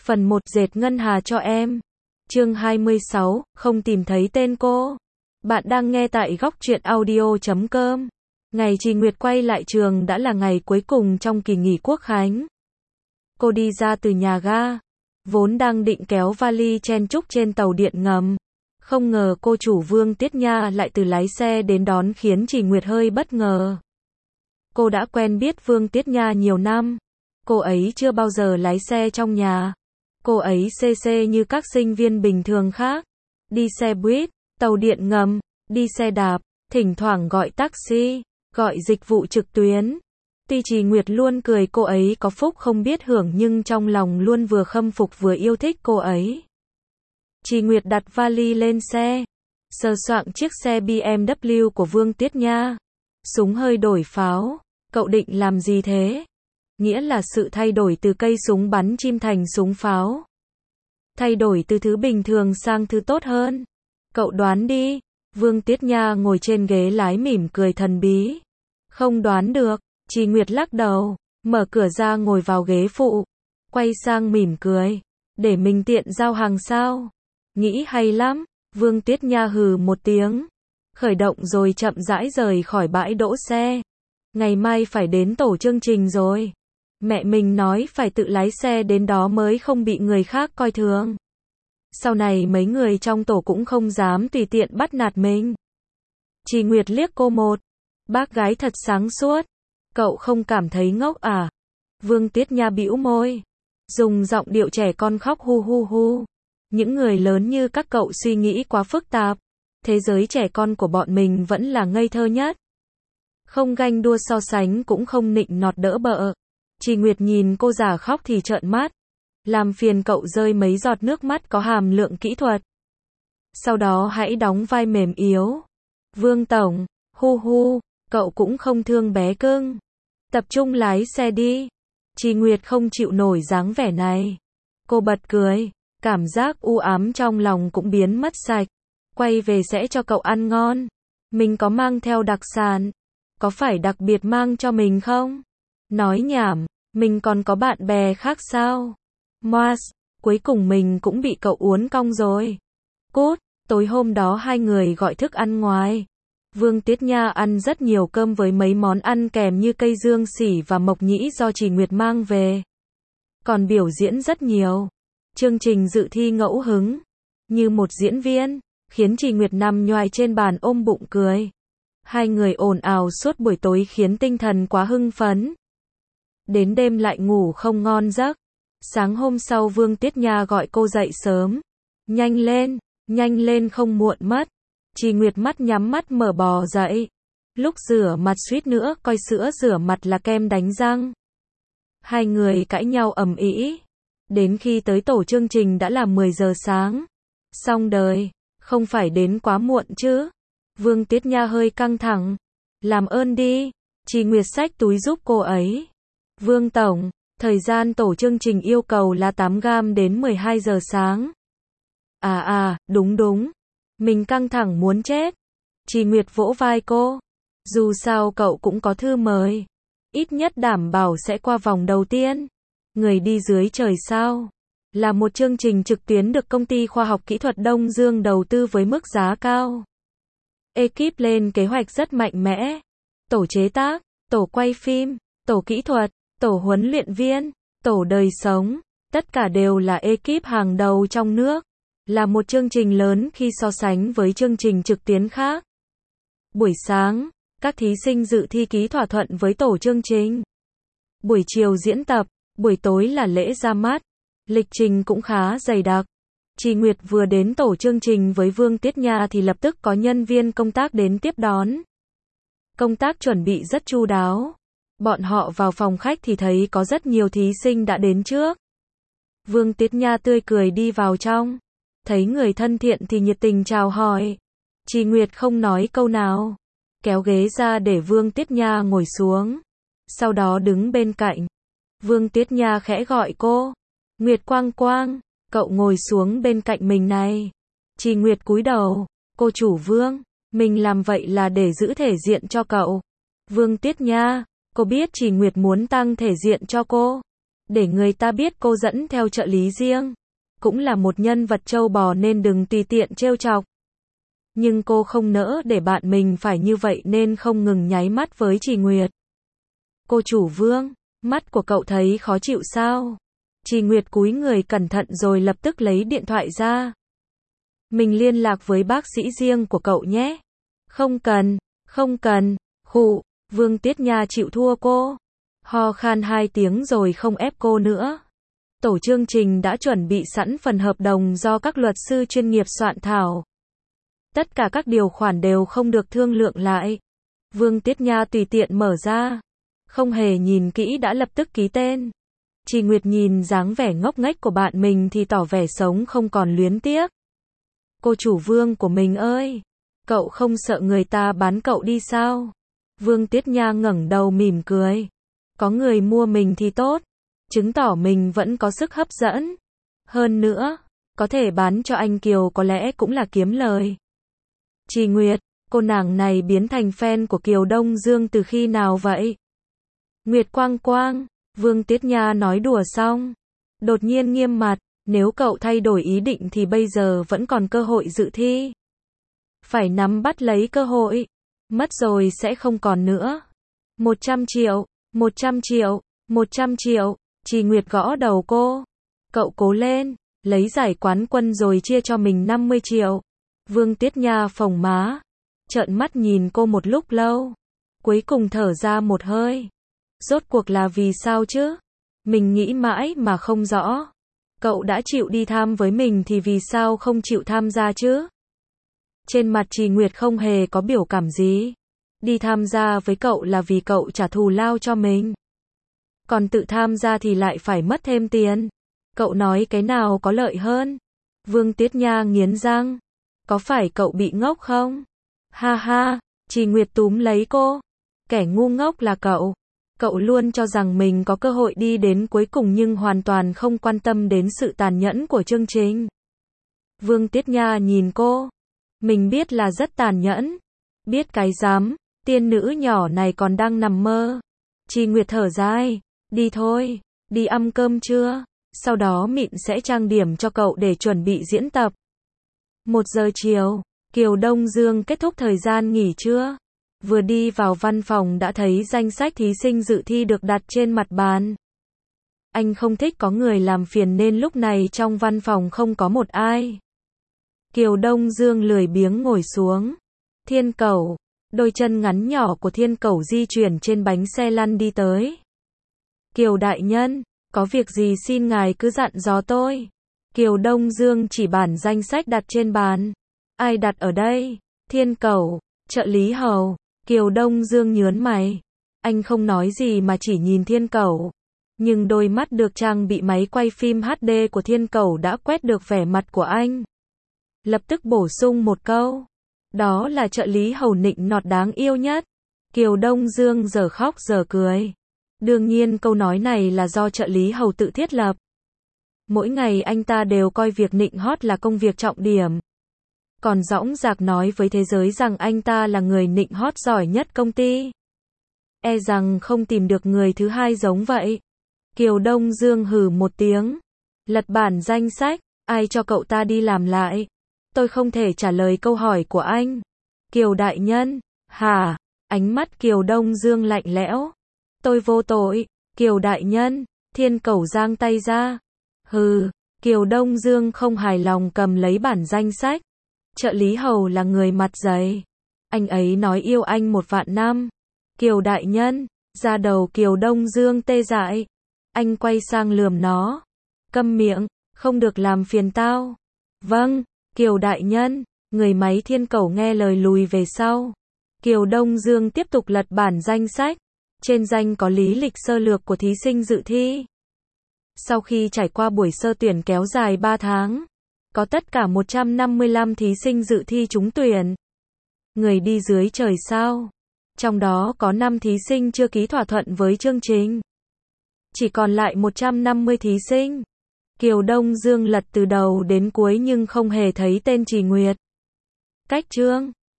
Phần 1 dệt ngân hà cho em. Chương 26, không tìm thấy tên cô. Bạn đang nghe tại góc truyện audio.com. Ngày Trì Nguyệt quay lại trường đã là ngày cuối cùng trong kỳ nghỉ quốc khánh. Cô đi ra từ nhà ga, vốn đang định kéo vali chen chúc trên tàu điện ngầm. Không ngờ cô chủ Vương Tiết Nha lại từ lái xe đến đón khiến Trì Nguyệt hơi bất ngờ. Cô đã quen biết Vương Tiết Nha nhiều năm. Cô ấy chưa bao giờ lái xe trong nhà. Cô ấy CC như các sinh viên bình thường khác. Đi xe buýt, tàu điện ngầm, đi xe đạp, thỉnh thoảng gọi taxi, gọi dịch vụ trực tuyến. Tuy Trì Nguyệt luôn cười cô ấy có phúc không biết hưởng nhưng trong lòng luôn vừa khâm phục vừa yêu thích cô ấy. Trì Nguyệt đặt vali lên xe, sờ soạng chiếc xe BMW của Vương Tiết Nha. Súng hơi đổi pháo, cậu định làm gì thế? Nghĩa là sự thay đổi từ cây súng bắn chim thành súng pháo. Thay đổi từ thứ bình thường sang thứ tốt hơn. Cậu đoán đi. Vương Tiết Nha ngồi trên ghế lái mỉm cười thần bí. Không đoán được. Trì Nguyệt lắc đầu, mở cửa ra ngồi vào ghế phụ. Quay sang mỉm cười. Để mình tiện giao hàng sao? Nghĩ hay lắm. Vương Tiết Nha hừ một tiếng. Khởi động rồi chậm rãi rời khỏi bãi đỗ xe. Ngày mai phải đến tổ chương trình rồi. Mẹ mình nói phải tự lái xe đến đó mới không bị người khác coi thường. Sau này mấy người trong tổ cũng không dám tùy tiện bắt nạt mình. Trì Nguyệt liếc cô một. Bác gái thật sáng suốt. Cậu không cảm thấy ngốc à? Vương Tiết Nha bĩu môi. Dùng giọng điệu trẻ con khóc hu hu hu. Những người lớn như các cậu suy nghĩ quá phức tạp. Thế giới trẻ con của bọn mình vẫn là ngây thơ nhất. Không ganh đua so sánh cũng không nịnh nọt đỡ bợ. Trì Nguyệt nhìn cô giả khóc thì trợn mắt. Làm phiền cậu rơi mấy giọt nước mắt có hàm lượng kỹ thuật. Sau đó hãy đóng vai mềm yếu. Vương Tổng, hu hu, cậu cũng không thương bé cưng. Tập trung lái xe đi. Trì Nguyệt không chịu nổi dáng vẻ này. Cô bật cười, cảm giác u ám trong lòng cũng biến mất sạch. Quay về sẽ cho cậu ăn ngon. Mình có mang theo đặc sản. Có phải đặc biệt mang cho mình không? Nói nhảm, mình còn có bạn bè khác sao? Moas, cuối cùng mình cũng bị cậu uốn cong rồi. Cút, tối hôm đó hai người gọi thức ăn ngoài. Vương Tiết Nha ăn rất nhiều cơm với mấy món ăn kèm như cây dương sỉ và mộc nhĩ do Trì Nguyệt mang về. Còn biểu diễn rất nhiều. Chương trình dự thi ngẫu hứng. Như một diễn viên, khiến Trì Nguyệt nằm nhoài trên bàn ôm bụng cười. Hai người ồn ào suốt buổi tối khiến tinh thần quá hưng phấn. Đến đêm lại ngủ không ngon giấc. Sáng hôm sau Vương Tiết Nha gọi cô dậy sớm. Nhanh lên không muộn mất. Trì Nguyệt mắt nhắm mắt mở bò dậy. Lúc rửa mặt suýt nữa coi sữa rửa mặt là kem đánh răng. Hai người cãi nhau ầm ĩ. Đến khi tới tổ chương trình đã là 10 giờ sáng. Xong đời, không phải đến quá muộn chứ. Vương Tiết Nha hơi căng thẳng. Làm ơn đi. Trì Nguyệt xách túi giúp cô ấy. Vương Tổng, thời gian tổ chương trình yêu cầu là 8 gam đến 12 giờ sáng. Đúng. Mình căng thẳng muốn chết. Trì Nguyệt vỗ vai cô. Dù sao cậu cũng có thư mời. Ít nhất đảm bảo sẽ qua vòng đầu tiên. Người đi dưới trời sao? Là một chương trình trực tuyến được công ty khoa học kỹ thuật Đông Dương đầu tư với mức giá cao. Ekip lên kế hoạch rất mạnh mẽ. Tổ chế tác, tổ quay phim, tổ kỹ thuật, tổ huấn luyện viên, tổ đời sống, tất cả đều là ekip hàng đầu trong nước. Là một chương trình lớn khi so sánh với chương trình trực tuyến khác. Buổi sáng, các thí sinh dự thi ký thỏa thuận với tổ chương trình. Buổi chiều diễn tập, buổi tối là lễ ra mắt. Lịch trình cũng khá dày đặc. Trì Nguyệt vừa đến tổ chương trình với Vương Tiết Nha thì lập tức có nhân viên công tác đến tiếp đón. Công tác chuẩn bị rất chu đáo. Bọn họ vào phòng khách thì thấy có rất nhiều thí sinh đã đến trước. Vương Tiết Nha tươi cười đi vào trong. Thấy người thân thiện thì nhiệt tình chào hỏi. Trì Nguyệt không nói câu nào. Kéo ghế ra để Vương Tiết Nha ngồi xuống. Sau đó đứng bên cạnh. Vương Tiết Nha khẽ gọi cô. Nguyệt Quang Quang, cậu ngồi xuống bên cạnh mình này. Trì Nguyệt cúi đầu. Cô chủ Vương, mình làm vậy là để giữ thể diện cho cậu. Vương Tiết Nha, cô biết Trì Nguyệt muốn tăng thể diện cho cô. để người ta biết cô dẫn theo trợ lý riêng. Cũng là một nhân vật trâu bò nên đừng tùy tiện trêu chọc. Nhưng cô không nỡ để bạn mình phải như vậy nên không ngừng nháy mắt với Trì Nguyệt. Cô chủ Vương, mắt của cậu thấy khó chịu sao? Trì Nguyệt cúi người cẩn thận rồi lập tức lấy điện thoại ra. Mình liên lạc với bác sĩ riêng của cậu nhé. Không cần, khụ, Vương Tiết Nha chịu thua cô. Ho khan 2 tiếng rồi không ép cô nữa. Tổ chương trình đã chuẩn bị sẵn phần hợp đồng do các luật sư chuyên nghiệp soạn thảo. Tất cả các điều khoản đều không được thương lượng lại. Vương Tiết Nha tùy tiện mở ra. Không hề nhìn kỹ đã lập tức ký tên. Trì Nguyệt nhìn dáng vẻ ngốc nghếch của bạn mình thì tỏ vẻ sống không còn luyến tiếc. Cô chủ Vương của mình ơi! Cậu không sợ người ta bán cậu đi sao? Vương Tiết Nha ngẩng đầu mỉm cười. Có người mua mình thì tốt. Chứng tỏ mình vẫn có sức hấp dẫn. Hơn nữa, có thể bán cho anh Kiều có lẽ cũng là kiếm lời. Trì Nguyệt, cô nàng này biến thành fan của Kiều Đông Dương từ khi nào vậy? Nguyệt Quang Quang, Vương Tiết Nha nói đùa xong. Đột nhiên nghiêm mặt, nếu cậu thay đổi ý định thì bây giờ vẫn còn cơ hội dự thi. Phải nắm bắt lấy cơ hội. Mất rồi sẽ không còn nữa. 100 triệu, 100 triệu, 100 triệu. Trì Nguyệt gõ đầu cô. Cậu cố lên, lấy giải quán quân rồi chia cho mình 50 triệu. Vương Tiết Nha phồng má, trợn mắt nhìn cô một lúc lâu. Cuối cùng thở ra một hơi. Rốt cuộc là vì sao chứ? Mình nghĩ mãi mà không rõ. Cậu đã chịu đi tham với mình thì vì sao không chịu tham gia chứ? Trên mặt Trì Nguyệt không hề có biểu cảm gì. Đi tham gia với cậu là vì cậu trả thù lao cho mình. Còn tự tham gia thì lại phải mất thêm tiền. Cậu nói cái nào có lợi hơn? Vương Tiết Nha nghiến răng. Có phải cậu bị ngốc không? Ha ha, Trì Nguyệt túm lấy cô. Kẻ ngu ngốc là cậu. Cậu luôn cho rằng mình có cơ hội đi đến cuối cùng nhưng hoàn toàn không quan tâm đến sự tàn nhẫn của chương trình. Vương Tiết Nha nhìn cô. Mình biết là rất tàn nhẫn. Biết cái dám, tiên nữ nhỏ này còn đang nằm mơ. Trì Nguyệt thở dài. Đi thôi, đi ăn cơm trưa. Sau đó Mịn sẽ trang điểm cho cậu để chuẩn bị diễn tập. 1 giờ chiều, Kiều Đông Dương kết thúc thời gian nghỉ trưa. Vừa đi vào văn phòng đã thấy danh sách thí sinh dự thi được đặt trên mặt bàn. Anh không thích có người làm phiền nên lúc này trong văn phòng không có một ai. Kiều Đông Dương lười biếng ngồi xuống. Thiên Cẩu, đôi chân ngắn nhỏ của Thiên Cẩu di chuyển trên bánh xe lăn đi tới. Kiều đại nhân, có việc gì xin ngài cứ dặn dò tôi. Kiều Đông Dương chỉ bản danh sách đặt trên bàn. Ai đặt ở đây? Thiên Cẩu, trợ lý hầu. Kiều Đông Dương nhớn mày. Anh không nói gì mà chỉ nhìn Thiên Cẩu. Nhưng đôi mắt được trang bị máy quay phim HD của Thiên Cẩu đã quét được vẻ mặt của anh. Lập tức bổ sung một câu. Đó là trợ lý hầu nịnh nọt đáng yêu nhất. Kiều Đông Dương giờ khóc giờ cười. Đương nhiên câu nói này là do trợ lý hầu tự thiết lập. Mỗi ngày anh ta đều coi việc nịnh hót là công việc trọng điểm. Còn dõng dạc nói với thế giới rằng anh ta là người nịnh hót giỏi nhất công ty. E rằng không tìm được người thứ hai giống vậy. Kiều Đông Dương hừ một tiếng. Lật bản danh sách, ai cho cậu ta đi làm lại? Tôi không thể trả lời câu hỏi của anh. Kiều đại nhân, hả? Ánh mắt Kiều Đông Dương lạnh lẽo. Tôi vô tội. Kiều đại nhân, Thiên Cẩu giang tay ra. Hừ, Kiều Đông Dương không hài lòng cầm lấy bản danh sách. Trợ lý hầu là người mặt dày. Anh ấy nói yêu anh 1.000.000 năm. Kiều đại nhân, da đầu Kiều Đông Dương tê dại. Anh quay sang lườm nó. Câm miệng, không được làm phiền tao. Vâng, Kiều đại nhân, người máy Thiên Cẩu nghe lời lùi về sau. Kiều Đông Dương tiếp tục lật bản danh sách. Trên danh có lý lịch sơ lược của thí sinh dự thi. Sau khi trải qua buổi sơ tuyển kéo dài 3 tháng, có tất cả 155 thí sinh dự thi trúng tuyển. Người đi dưới trời sao? Trong đó có 5 thí sinh chưa ký thỏa thuận với chương trình. Chỉ còn lại 150 thí sinh. Kiều Đông Dương lật từ đầu đến cuối nhưng không hề thấy tên Trì Nguyệt. Cách chương